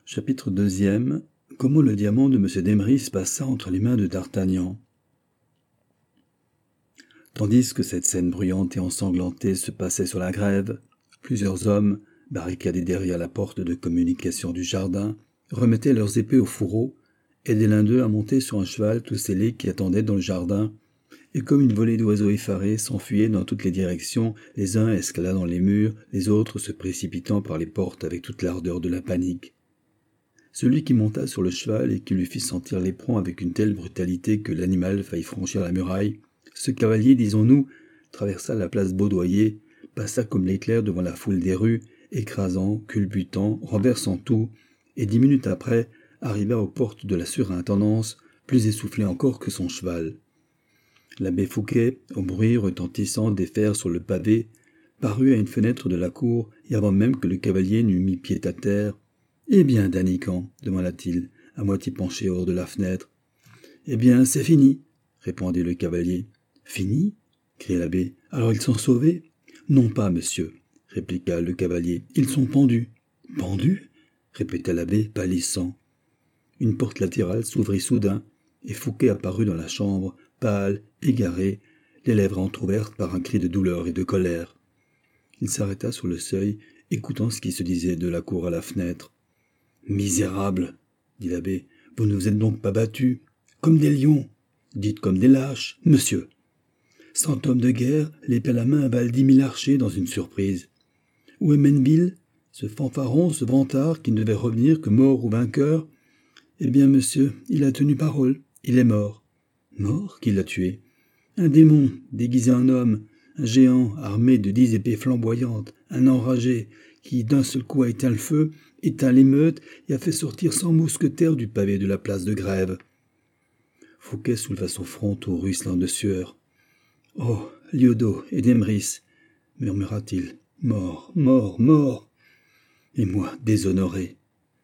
Chapitre 2. Comment le diamant de M. d'Emrys passa entre les mains de d'Artagnan. Tandis que cette scène bruyante et ensanglantée se passait sur la grève, plusieurs hommes, barricadés derrière la porte de communication du jardin, remettaient leurs épées au fourreau, aidaient l'un d'eux à monter sur un cheval tout scellé qui attendait dans le jardin, et comme une volée d'oiseaux effarés s'enfuyaient dans toutes les directions, les uns escaladant les murs, les autres se précipitant par les portes avec toute l'ardeur de la panique. Celui qui monta sur le cheval et qui lui fit sentir l'éperon avec une telle brutalité que l'animal faillit franchir la muraille, ce cavalier, disons-nous, traversa la place Baudoyer, passa comme l'éclair devant la foule des rues, écrasant, culbutant, renversant tout, et 10 minutes après, arriva aux portes de la surintendance, plus essoufflé encore que son cheval. L'abbé Fouquet, au bruit retentissant des fers sur le pavé, parut à une fenêtre de la cour, et avant même que le cavalier n'eût mis pied à terre. « Eh bien, Danican » demanda-t-il, à moitié penché hors de la fenêtre. « Eh bien, c'est fini » répondit le cavalier. « Fini » cria l'abbé. « Alors ils sont sauvés ?»« Non pas, monsieur » répliqua le cavalier. « Ils sont pendus. »« Pendus » répéta l'abbé, pâlissant. Une porte latérale s'ouvrit soudain, et Fouquet apparut dans la chambre, pâle, égaré, les lèvres entr'ouvertes par un cri de douleur et de colère. Il s'arrêta sur le seuil, écoutant ce qui se disait de la cour à la fenêtre. « Misérable » dit l'abbé, « vous ne vous êtes donc pas battus, comme des lions, dites comme des lâches, monsieur. 100 hommes de guerre, l'épée à la main, avalent 10 000 archers dans une surprise. Où est Menneville, ce fanfaron, ce vantard qui ne devait revenir que mort ou vainqueur? Eh bien, monsieur, il a tenu parole, il est mort. Mort? Qui l'a tué? Un démon, déguisé en homme, un géant, armé de 10 épées flamboyantes, un enragé, qui d'un seul coup a éteint le feu, éteint l'émeute et a fait sortir 100 mousquetaires du pavé de la place de Grève. » Fouquet souleva son front tout ruisselant de sueur. « Oh, Lyodot et d'Emrys » murmura-t-il. « Mort, mort, mort ! Et moi, déshonoré !»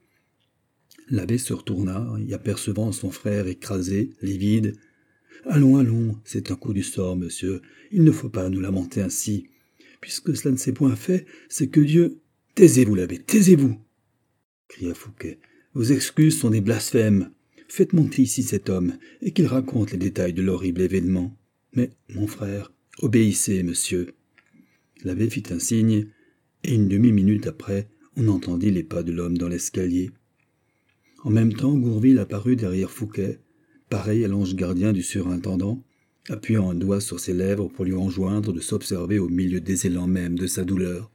L'abbé se retourna, y apercevant son frère écrasé, livide. « Allons, allons, c'est un coup du sort, monsieur. Il ne faut pas nous lamenter ainsi. Puisque cela ne s'est point fait, c'est que Dieu... »« Taisez-vous, l'abbé, taisez-vous » cria Fouquet. « Vos excuses sont des blasphèmes. Faites monter ici cet homme, et qu'il raconte les détails de l'horrible événement. Mais, mon frère, obéissez, monsieur. » L'abbé fit un signe, et une demi-minute après, on entendit les pas de l'homme dans l'escalier. En même temps, Gourville apparut derrière Fouquet, pareil à l'ange gardien du surintendant, appuyant un doigt sur ses lèvres pour lui enjoindre de s'observer au milieu des élans mêmes de sa douleur.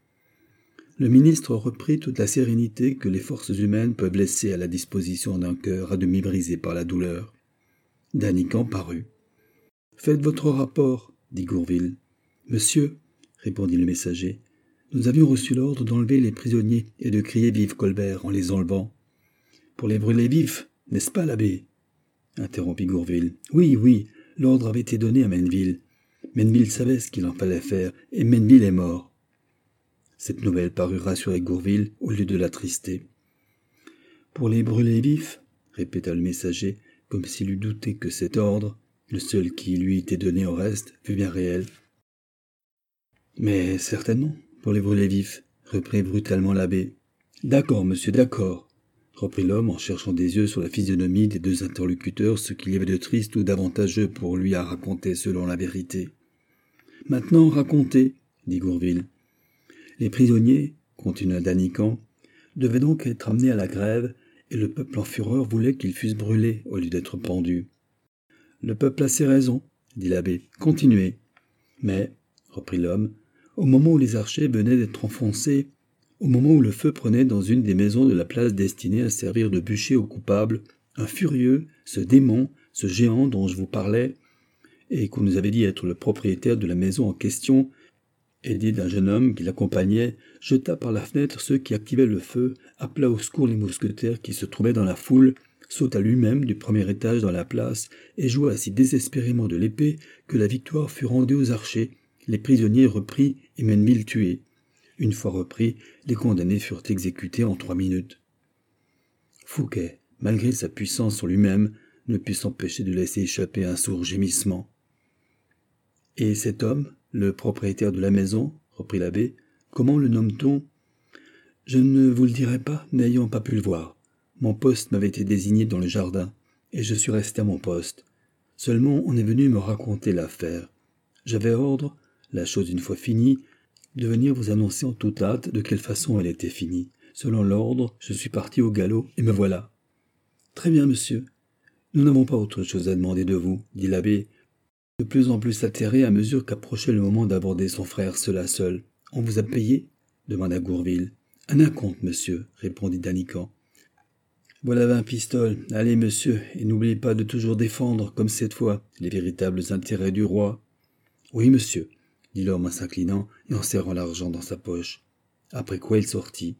Le ministre reprit toute la sérénité que les forces humaines peuvent laisser à la disposition d'un cœur à demi brisé par la douleur. Danican parut. « Faites votre rapport, » dit Gourville. « Monsieur, » répondit le messager, « nous avions reçu l'ordre d'enlever les prisonniers et de crier vive Colbert en les enlevant. »« Pour les brûler vifs, n'est-ce pas, l'abbé ?» interrompit Gourville. « Oui, oui, l'ordre avait été donné à Menneville. Menneville savait ce qu'il en fallait faire, et Menneville est mort. » Cette nouvelle parut rassurer Gourville au lieu de l'attrister. « Pour les brûler vifs » répéta le messager, comme s'il eût douté que cet ordre, le seul qui lui était donné au reste, fût bien réel. « Mais certainement, pour les brûler vifs, » reprit brutalement l'abbé. « D'accord, monsieur, d'accord, » reprit l'homme en cherchant des yeux sur la physionomie des deux interlocuteurs ce qu'il y avait de triste ou d'avantageux pour lui à raconter selon la vérité. « Maintenant, racontez, » dit Gourville. Les prisonniers, continua Danican, devaient donc être amenés à la grève, et le peuple en fureur voulait qu'ils fussent brûlés au lieu d'être pendus. Le peuple a ses raisons, dit l'abbé. Continuez. Mais, reprit l'homme, au moment où les archers venaient d'être enfoncés, au moment où le feu prenait dans une des maisons de la place destinée à servir de bûcher aux coupables, un furieux, ce démon, ce géant dont je vous parlais, et qu'on nous avait dit être le propriétaire de la maison en question, aidé d'un jeune homme qui l'accompagnait, jeta par la fenêtre ceux qui activaient le feu, appela au secours les mousquetaires qui se trouvaient dans la foule, sauta lui-même du premier étage dans la place et joua si désespérément de l'épée que la victoire fut rendue aux archers, les prisonniers repris et Menneville tués. Une fois repris, les condamnés furent exécutés en 3 minutes. Fouquet, malgré sa puissance sur lui-même, ne put s'empêcher de laisser échapper un sourd gémissement. « Et cet homme, le propriétaire de la maison, reprit l'abbé, comment le nomme-t-on ? Je ne vous le dirai pas, n'ayant pas pu le voir. Mon poste m'avait été désigné dans le jardin, et je suis resté à mon poste. Seulement, on est venu me raconter l'affaire. J'avais ordre, la chose une fois finie, de venir vous annoncer en toute hâte de quelle façon elle était finie. Selon l'ordre, je suis parti au galop, et me voilà. Très bien, monsieur. Nous n'avons pas autre chose à demander de vous, dit l'abbé, de plus en plus atterré à mesure qu'approchait le moment d'aborder son frère seul à seul. On vous a payé demanda Gourville. Un acompte, monsieur, répondit Danican. Voilà 20 pistoles. Allez, monsieur, et n'oubliez pas de toujours défendre, comme cette fois, les véritables intérêts du roi. Oui, monsieur, dit l'homme en s'inclinant et en serrant l'argent dans sa poche. Après quoi il sortit.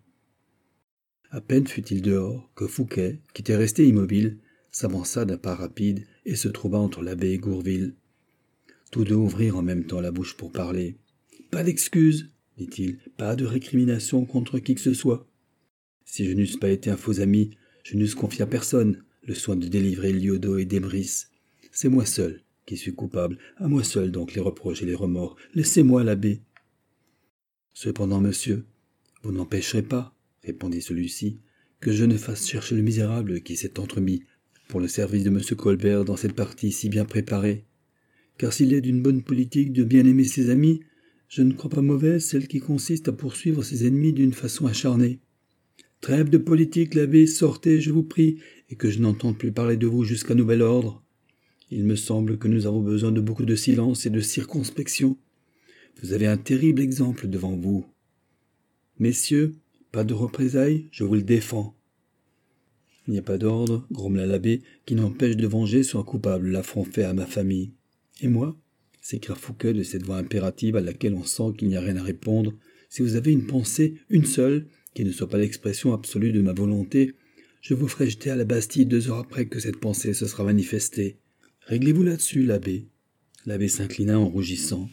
À peine fut-il dehors que Fouquet, qui était resté immobile, s'avança d'un pas rapide et se trouva entre l'abbé et Gourville. Tous deux ouvrirent en même temps la bouche pour parler. « Pas d'excuses, dit-il, pas de récrimination contre qui que ce soit. Si je n'eusse pas été un faux ami, je n'eusse confié à personne le soin de délivrer Lyodot et Débris. C'est moi seul qui suis coupable, à moi seul donc les reproches et les remords. Laissez-moi l'abbé. »« Cependant, monsieur, vous n'empêcherez pas, répondit celui-ci, que je ne fasse chercher le misérable qui s'est entremis pour le service de M. Colbert dans cette partie si bien préparée. Car s'il est d'une bonne politique de bien aimer ses amis, je ne crois pas mauvaise celle qui consiste à poursuivre ses ennemis d'une façon acharnée. Trêve de politique, l'abbé, sortez, je vous prie, et que je n'entende plus parler de vous jusqu'à nouvel ordre. Il me semble que nous avons besoin de beaucoup de silence et de circonspection. Vous avez un terrible exemple devant vous. Messieurs, pas de représailles, je vous le défends. Il n'y a pas d'ordre, grommela l'abbé, qui n'empêche de venger sur un coupable l'affront fait à ma famille. Et moi, s'écria Fouquet de cette voix impérative à laquelle on sent qu'il n'y a rien à répondre, si vous avez une pensée, une seule, qui ne soit pas l'expression absolue de ma volonté, je vous ferai jeter à la Bastille 2 heures après que cette pensée se sera manifestée. Réglez-vous là-dessus, l'abbé. L'abbé s'inclina en rougissant.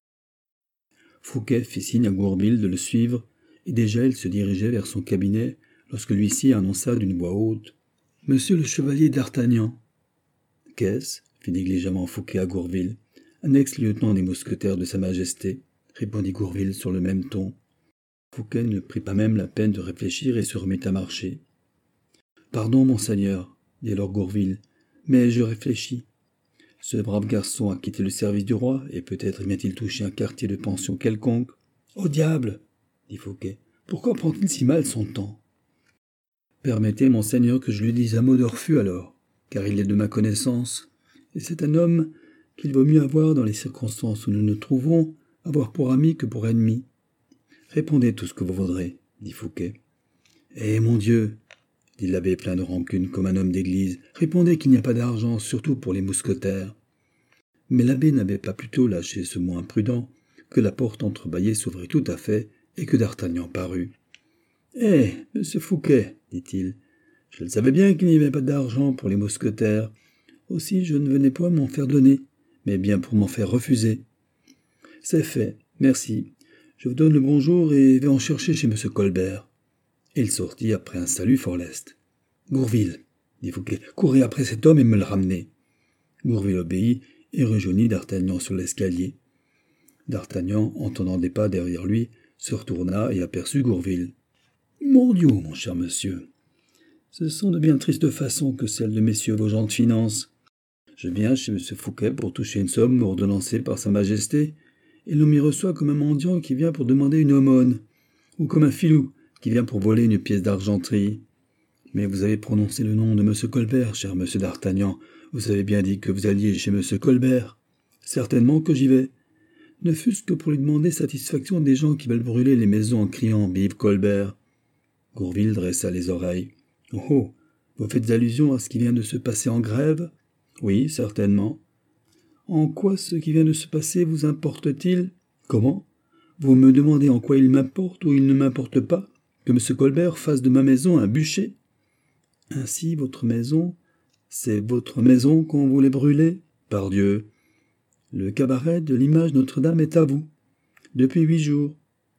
Fouquet fit signe à Gourville de le suivre, et déjà il se dirigeait vers son cabinet lorsque l'huissier annonça d'une voix haute « Monsieur le chevalier d'Artagnan !»« Qu'est-ce » fit négligemment Fouquet à Gourville. « Un ex-lieutenant des mousquetaires de Sa Majesté » répondit Gourville sur le même ton. Fouquet ne prit pas même la peine de réfléchir et se remit à marcher. « Pardon, monseigneur, dit alors Gourville, mais je réfléchis. Ce brave garçon a quitté le service du roi, et peut-être vient-il toucher un quartier de pension quelconque. « Au diable !» dit Fouquet. « Pourquoi prend-il si mal son temps ?»« Permettez, monseigneur, que je lui dise un mot de refus alors, car il est de ma connaissance, et c'est un homme qu'il vaut mieux avoir dans les circonstances où nous nous trouvons, avoir pour ami que pour ennemi. Répondez tout ce que vous voudrez, dit Fouquet. Eh, mon Dieu, dit l'abbé plein de rancune comme un homme d'église, répondez qu'il n'y a pas d'argent, surtout pour les mousquetaires. Mais l'abbé n'avait pas plutôt lâché ce mot imprudent que la porte entrebâillée s'ouvrit tout à fait et que d'Artagnan parut. Eh, monsieur Fouquet, dit-il, je le savais bien qu'il n'y avait pas d'argent pour les mousquetaires. Aussi je ne venais point m'en faire donner, mais bien pour m'en faire refuser. C'est fait, merci. Je vous donne le bonjour et vais en chercher chez M. Colbert. Et il sortit après un salut fort leste. Gourville, dit Fouquet, courez après cet homme et me le ramenez. Gourville obéit et rejoignit d'Artagnan sur l'escalier. D'Artagnan, entendant des pas derrière lui, se retourna et aperçut Gourville. Mon Dieu, mon cher monsieur, ce sont de bien tristes façons que celles de messieurs vos gens de finance. Je viens chez M. Fouquet pour toucher une somme ordonnancée par Sa Majesté, et l'on m'y reçoit comme un mendiant qui vient pour demander une aumône, ou comme un filou qui vient pour voler une pièce d'argenterie. Mais vous avez prononcé le nom de M. Colbert, cher M. d'Artagnan. Vous avez bien dit que vous alliez chez M. Colbert. Certainement que j'y vais. Ne fût-ce que pour lui demander satisfaction des gens qui veulent brûler les maisons en criant « Vive Colbert !» Gourville dressa les oreilles. « Oh, vous faites allusion à ce qui vient de se passer en grève ?»« Oui, certainement. »« En quoi ce qui vient de se passer vous importe-t-il ?»« Comment ? Vous me demandez en quoi il m'importe ou il ne m'importe pas que M. Colbert fasse de ma maison un bûcher ? Ainsi, votre maison, c'est votre maison qu'on voulait brûler ? Pardieu ! Le cabaret de l'image Notre-Dame est à vous, depuis 8 jours.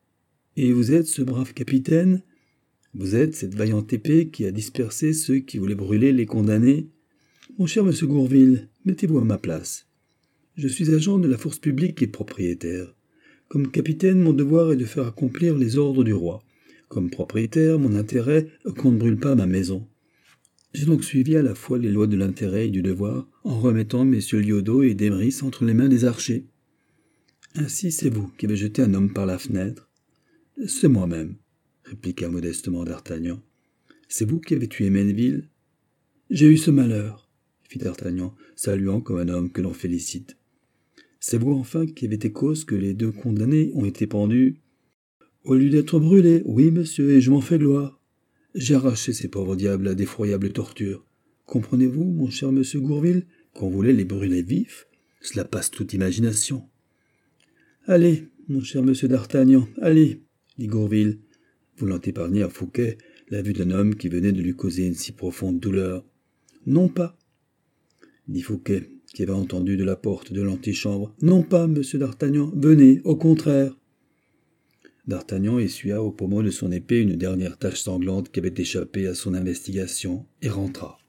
Et vous êtes ce brave capitaine ? Vous êtes cette vaillante épée qui a dispersé ceux qui voulaient brûler les condamnés ? Mon cher monsieur Gourville, mettez-vous à ma place. Je suis agent de la force publique et propriétaire. Comme capitaine, mon devoir est de faire accomplir les ordres du roi. Comme propriétaire, mon intérêt qu'on ne brûle pas ma maison. J'ai donc suivi à la fois les lois de l'intérêt et du devoir, en remettant messieurs Lyodot et Desmris entre les mains des archers. Ainsi c'est vous qui avez jeté un homme par la fenêtre. C'est moi-même, répliqua modestement d'Artagnan. C'est vous qui avez tué Menneville. J'ai eu ce malheur, fit d'Artagnan, saluant comme un homme que l'on félicite. C'est vous enfin qui avez été cause que les 2 condamnés ont été pendus. Au lieu d'être brûlés, oui, monsieur, et je m'en fais gloire. J'ai arraché ces pauvres diables à d'effroyables tortures. Comprenez-vous, mon cher monsieur Gourville, qu'on voulait les brûler vifs? Cela passe toute imagination. Allez, mon cher monsieur d'Artagnan, allez, dit Gourville, voulant épargner à Fouquet la vue d'un homme qui venait de lui causer une si profonde douleur. Non pas, dit Fouquet, qui avait entendu de la porte de l'antichambre. Non pas, monsieur d'Artagnan, venez, au contraire. D'Artagnan essuya au pommeau de son épée une dernière tache sanglante qui avait échappé à son investigation et rentra.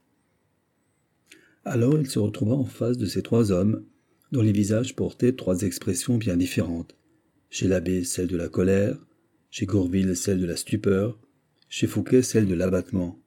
Alors il se retrouva en face de ces 3 hommes, dont les visages portaient 3 expressions bien différentes. Chez l'abbé, celle de la colère, chez Gourville, celle de la stupeur, chez Fouquet, celle de l'abattement.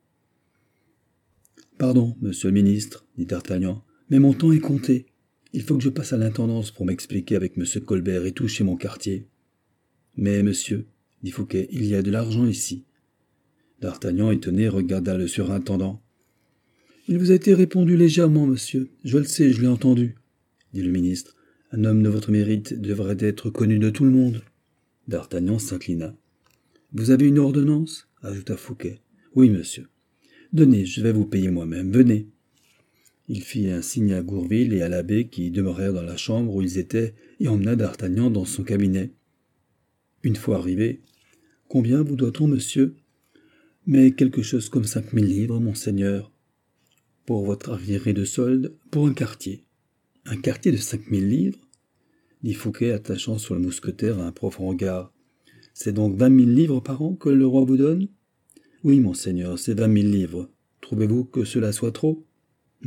« Pardon, monsieur le ministre, dit d'Artagnan, mais mon temps est compté. Il faut que je passe à l'intendance pour m'expliquer avec monsieur Colbert et tout chez mon quartier. » « Mais, monsieur, dit Fouquet, il y a de l'argent ici. » D'Artagnan, étonné, regarda le surintendant. « Il vous a été répondu légèrement, monsieur. Je le sais, je l'ai entendu, » dit le ministre. « Un homme de votre mérite devrait être connu de tout le monde. » D'Artagnan s'inclina. « Vous avez une ordonnance » ajouta Fouquet. « Oui, monsieur. »« Donnez, je vais vous payer moi-même. Venez. » Il fit un signe à Gourville et à l'abbé qui demeurèrent dans la chambre où ils étaient et emmena d'Artagnan dans son cabinet. Une fois arrivé, « Combien vous doit-on, monsieur ?»« Mais quelque chose comme 5 000 livres, monseigneur. »« Pour votre arriéré de solde, pour un quartier. »« Un quartier de 5 000 livres ?» dit Fouquet, attachant sur le mousquetaire un profond regard. « C'est donc 20 000 livres par an que le roi vous donne ?»« Oui, monseigneur, c'est 20 000 livres. Trouvez-vous que cela soit trop ?»« Moi ?»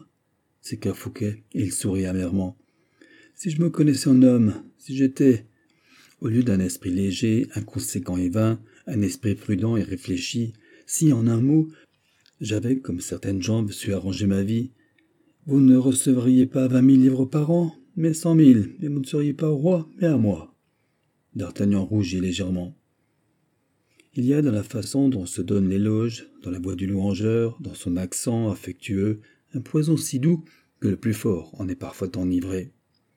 s'écria Fouquet, et il sourit amèrement. « Si je me connaissais en homme, si j'étais... » Au lieu d'un esprit léger, inconséquent et vain, un esprit prudent et réfléchi, si, en un mot, j'avais, comme certaines gens, su arranger ma vie, vous ne recevriez pas 20 000 livres par an, mais 100 000, et vous ne seriez pas au roi, mais à moi. D'Artagnan rougit légèrement. Il y a dans la façon dont se donne l'éloge, dans la voix du louangeur, dans son accent affectueux, un poison si doux que le plus fort en est parfois enivré.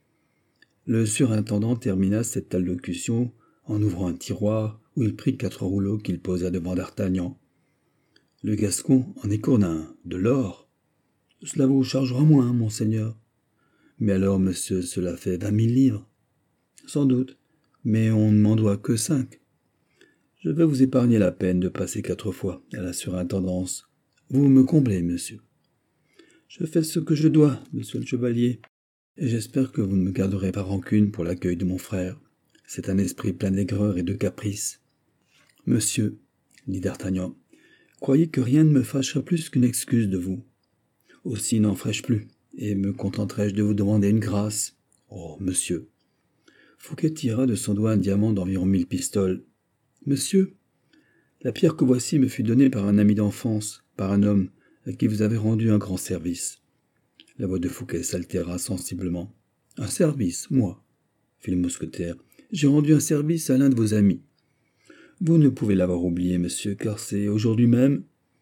Le surintendant termina cette allocution en ouvrant un tiroir où il prit 4 rouleaux qu'il posa devant d'Artagnan. « Le Gascon en écourna de l'or. Cela vous chargera moins, monseigneur. »« Mais alors, monsieur, cela fait 20 000 livres. »« Sans doute, mais on ne m'en doit que 5. Je vais vous épargner la peine de passer 4 fois à la surintendance. Vous me comblez, monsieur. Je fais ce que je dois, monsieur le chevalier. Et j'espère que vous ne me garderez pas rancune pour l'accueil de mon frère. C'est un esprit plein d'aigreur et de caprice. »« Monsieur, dit d'Artagnan, croyez que rien ne me fâcherait plus qu'une excuse de vous. Aussi n'en ferai-je plus, et me contenterai-je de vous demander une grâce. Oh, monsieur. » Fouquet tira de son doigt un diamant d'environ 1000 pistoles. « Monsieur, la pierre que voici me fut donnée par un ami d'enfance, par un homme à qui vous avez rendu un grand service. » La voix de Fouquet s'altéra sensiblement. « Un service, moi, » fit le mousquetaire. « J'ai rendu un service à l'un de vos amis. Vous ne pouvez l'avoir oublié, monsieur, car c'est aujourd'hui même. »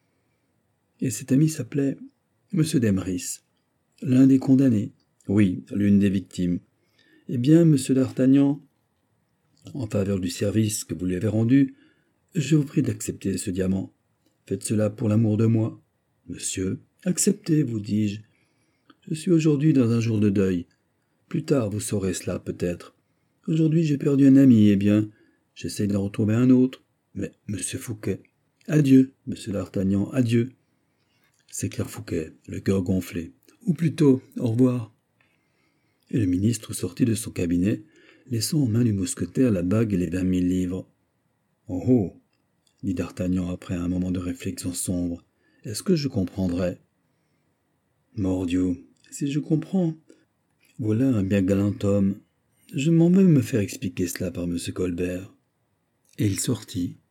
Et cet ami s'appelait monsieur Desmris, l'un des condamnés. Oui, l'une des victimes. Eh bien, monsieur d'Artagnan, en faveur du service que vous lui avez rendu, je vous prie d'accepter ce diamant. Faites cela pour l'amour de moi. Monsieur, acceptez, vous dis-je. Je suis aujourd'hui dans un jour de deuil. Plus tard, vous saurez cela, peut-être. Aujourd'hui, j'ai perdu un ami, eh bien, j'essaie d'en retrouver un autre. Mais, monsieur Fouquet, adieu, monsieur d'Artagnan, adieu. » s'écria Fouquet, le cœur gonflé. Ou plutôt, au revoir. Et le ministre sortit de son cabinet, laissant en main du mousquetaire la bague et les 20 000 livres. « Oh oh !» dit d'Artagnan après un moment de réflexion sombre. « Est-ce que je comprendrai ?»« Mordieu, si je comprends. Voilà un bien galant homme. Je m'en vais me faire expliquer cela par M. Colbert. » Et il sortit.